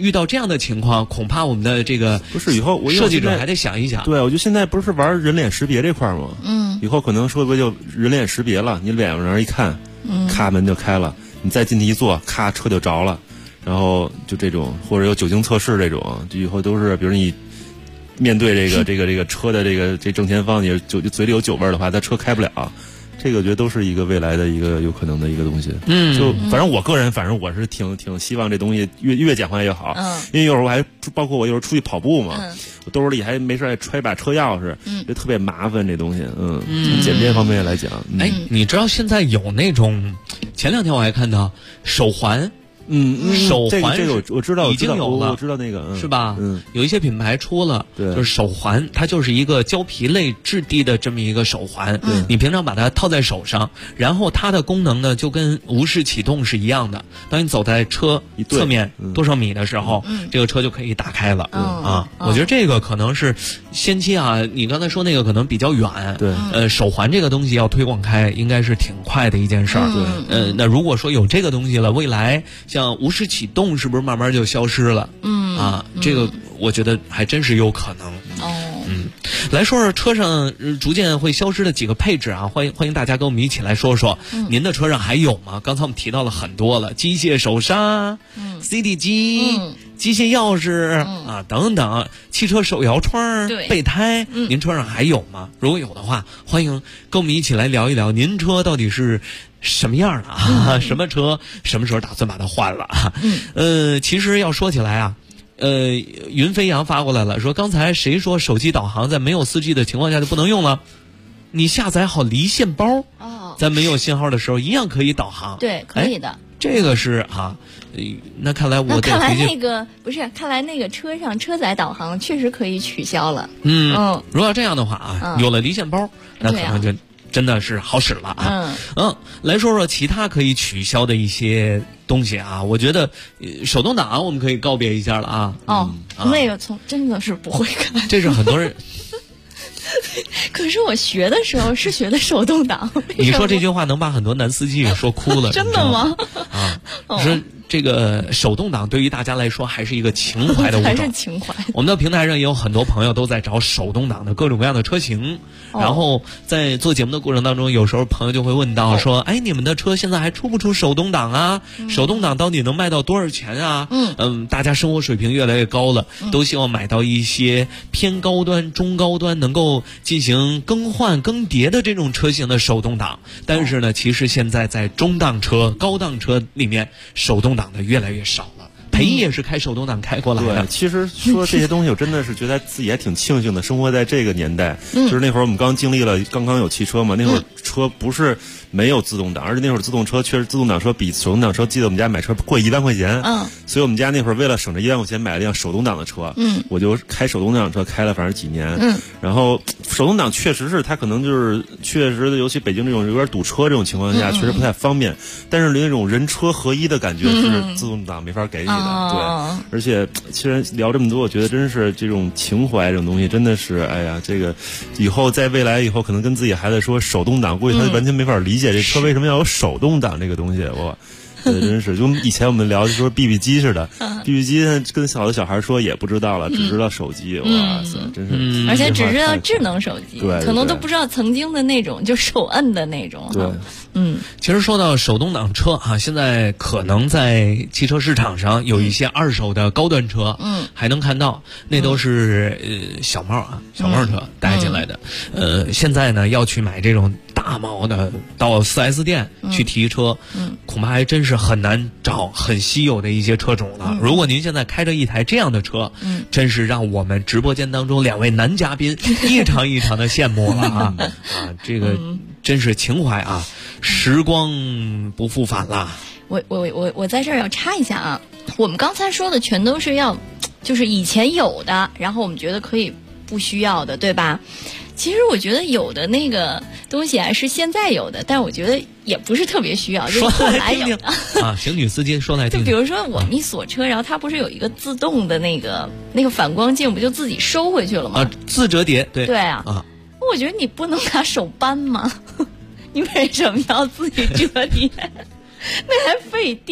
遇到这样的情况，恐怕我们的这个不是以后设计者还得想一想。 对，我觉得现在不是玩人脸识别这块吗？以后可能会不会就人脸识别了？你脸往那一看，咔门就开了，你再进去一坐，咔车就着了，然后就这种，或者有酒精测试这种，就以后都是，比如你面对这个车的这正前方，你嘴里有酒味的话，它车开不了。这个我觉得都是一个未来的一个有可能的一个东西。就反正我个人，我是挺希望这东西越简化越好。因为有时候包括我有时候出去跑步嘛，我兜里还没事还揣把车钥匙，就特别麻烦这东西。从简便方面来讲， 你知道现在有那种，前2天我还看到手环。手环这个我知道已经有了， 我知道那个是吧？有一些品牌出了，就是手环，它就是一个胶皮类质地的这么一个手环。你平常把它套在手上，然后它的功能呢就跟无视启动是一样的。当你走在车侧面多少米的时候，这个车就可以打开了。我觉得这个可能是先期啊，你刚才说那个可能比较远。对，手环这个东西要推广开，应该是挺快的一件事儿。那如果说有这个东西了，未来像无视启动是不是慢慢就消失了？这个我觉得还真是有可能。来说说车上逐渐会消失的几个配置啊，欢迎大家跟我们一起来说说。您的车上还有吗？刚才我们提到了很多了，机械手刹、CD 机、机械钥匙等等，汽车手摇窗、备胎，您车上还有吗？如果有的话，欢迎跟我们一起来聊一聊，您车到底是什么样的啊？什么车什么时候打算把它换了？其实要说起来啊，云飞扬发过来了，说刚才谁说手机导航在没有 4G 的情况下就不能用了？你下载好离线包，在没有信号的时候一样可以导航。 对，可以的。 这个是那看来我得看来那个不是，看来那个车上车载导航确实可以取消了。 如果这样的话有了离线包，那可能就真的是好使了啊。来说说其他可以取消的一些东西啊。我觉得手动挡我们可以告别一下了啊。 那个真的是不会看， 这是很多人。 可是我学的时候是学的手动挡。 你说这句话能把很多男司机给说哭了。 真的吗？ 说这个手动挡对于大家来说还是一个情怀的物种， 还是情怀。 我们的平台上也有很多朋友都在找手动挡的各种各样的车型，然后在做节目的过程当中，有时候朋友就会问到说，哎，你们的车现在还出不出手动挡啊？手动挡到底能卖到多少钱啊？大家生活水平越来越高了，都希望买到一些偏高端、中高端能够进行更换更迭的这种车型的手动挡。但是呢，其实现在在中档车、高档车里面，手动挡的越来越少了。裴毅也是开手动挡开过来的。 对，其实说这些东西，我真的是觉得自己还挺庆幸的，生活在这个年代。就是那会儿我们刚经历了，刚有汽车嘛，那会儿车不是没有自动挡，而且那会儿自动车确实自动挡车比手动挡车，记得我们家买车贵1万块钱。所以我们家那会儿为了省这1万块钱买了一辆手动挡的车。我就开手动挡车开了反正几年。然后手动挡确实是它可能就是确实的，尤其北京这种有点堵车这种情况下，确实不太方便。但是那种人车合一的感觉是自动挡没法给你的。对，而且其实聊这么多，我觉得真是这种情怀这种东西真的是，哎呀，这个以后在未来以后可能跟自己孩子说手动挡，估计他完全没法理解这车为什么要有手动挡这个东西。真是就以前我们聊的说 BB 机似的，BB 机跟小的小孩说也不知道了，只知道手机。哇塞，真是！ 而且只知道智能手机， 对， 可能都不知道曾经的那种就手摁的那种。 对， 其实说到手动挡车啊，现在可能在汽车市场上有一些二手的高端车，还能看到，那都是小帽车带进来的。现在呢要去买这种大帽的，到 4S 店去提车，恐怕还真是很难找很稀有的一些车种了。如果您现在开着一台这样的车，真是让我们直播间当中2位男嘉宾异常的羡慕了啊！这个真是情怀啊，时光不复返了。 我在这儿要插一下啊，我们刚才说的全都是就是以前有的，然后我们觉得可以不需要的，对吧？其实我觉得有的那个东西是现在有的，但我觉得也不是特别需要，就是后来有的啊。请女司机说来听听。 就比如说我们一锁车，然后它不是有一个自动的那个反光镜，不就自己收回去了吗？ 自折叠，对啊。我觉得你不能拿手扳吗？你为什么要自己折叠？那还费电。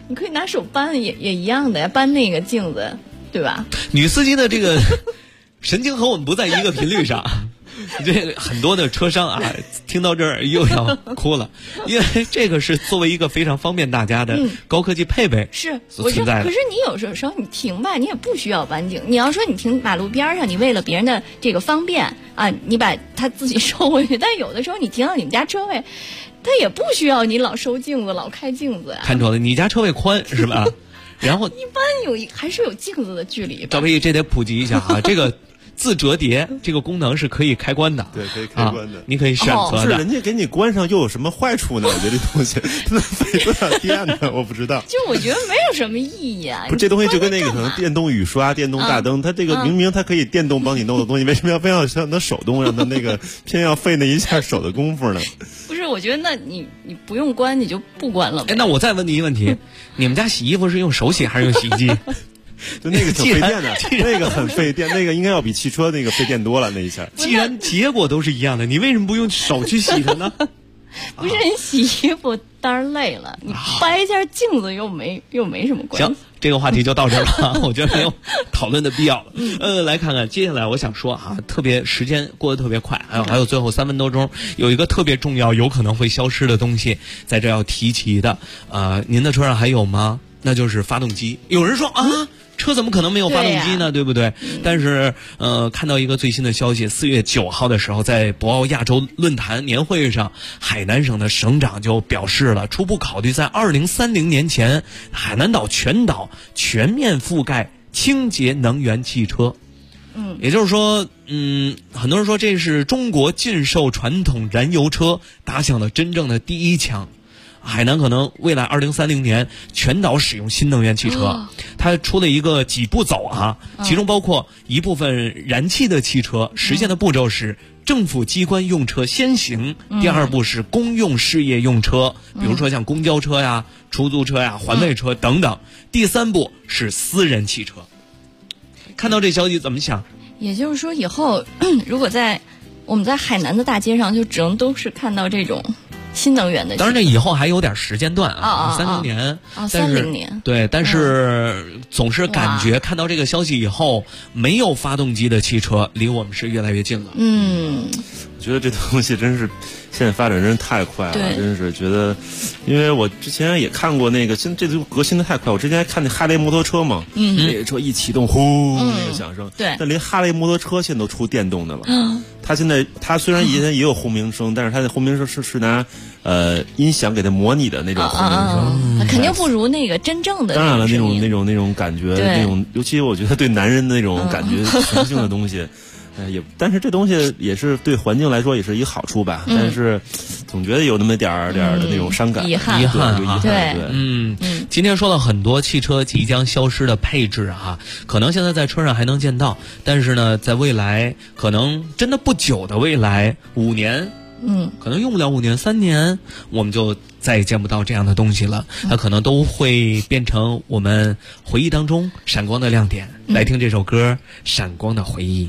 你可以拿手扳，也一样的呀，扳那个镜子，对吧？ 女司机的这个神经和我们不在一个频率上。这很多的车商啊，听到这儿又要哭了，因为这个是作为一个非常方便大家的高科技配备是所存在的。 可是你有时候你停吧，你也不需要扳机。你要说你停马路边上，你为了别人的这个方便啊，你把它自己收回去。但有的时候你停到你们家车位，它也不需要你老收镜子、老开镜子呀。 看出来，你家车位宽是吧？然后一般还是有镜子的距离。 赵飞，这得普及一下啊，这个。自折叠这个功能是可以开关的， 对，可以开关的， 你可以选择的。 是人家给你关上又有什么坏处呢？我觉得这东西它费多少电呢？我不知道。 就我觉得没有什么意义啊。 不，这东西就跟那个可能电动雨刷、电动大灯，它这个明明它可以电动帮你弄的东西，为什么非要让它手动，让它那个偏要费那一下手的功夫呢？ 不是，我觉得那你不用关，你就不关了。 那我再问你一个问题，你们家洗衣服是用手洗还是用洗衣机？ 就那个挺费电的，那个很费电，那个应该要比汽车那个费电多了那一下。 既然结果都是一样的，你为什么不用手去洗它呢？ 不是，你洗衣服当然累了，你掰一下镜子又没什么关系。 行，这个话题就到这儿了，我觉得没有讨论的必要了。来看看接下来我想说啊，特别时间过得特别快，还有最后3分多钟，有一个特别重要有可能会消失的东西在这要提及的。您的车上还有吗？那就是发动机。有人说啊。车怎么可能没有发动机呢？ 对不对？但是看到一个最新的消息，4月9号的时候，在博鳌亚洲论坛年会上，海南省的省长就表示了，初步考虑在2030年前，海南岛全岛全面覆盖清洁能源汽车。也就是说，很多人说这是中国禁售传统燃油车打响了真正的第一枪。海南可能未来2030年全岛使用新能源汽车，它出了一个几步走啊，其中包括一部分燃气的汽车实现的步骤是政府机关用车先行，第二步是公用事业用车，比如说像公交车呀、出租车呀、环卫车等等，第三步是私人汽车。看到这消息怎么想？ 也就是说以后如果我们在海南的大街上就只能都是看到这种新能源的， 当然这以后还有点时间段啊，30年 ，30年， 对，但是总是感觉看到这个消息以后，没有发动机的汽车离我们是越来越近了。 我觉得这东西真是现在发展真是太快了，真是觉得，因为我之前也看过那个，这就革新的太快。我之前还看那哈雷摩托车嘛，那个车一启动，呼，那个响声， 对， 但连哈雷摩托车现在都出电动的了。它虽然以前也有轰鸣声，但是它的轰鸣声是拿音响给它模拟的那种轰鸣声， 肯定不如那个真正的。 当然了，那种感觉，那种尤其我觉得对男人的那种感觉雄性的东西。但是这东西也是对环境来说也是一个好处吧，但是总觉得有那么点儿的那种伤感、 遗憾。 对， 今天说了很多汽车即将消失的配置啊，可能现在在车上还能见到，但是呢，在未来可能真的不久的未来5年，可能用不了5年、3年，我们就再也见不到这样的东西了。它可能都会变成我们回忆当中闪光的亮点。来听这首歌《闪光的回忆》。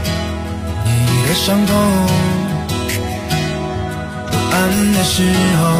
伤痛不安的时候，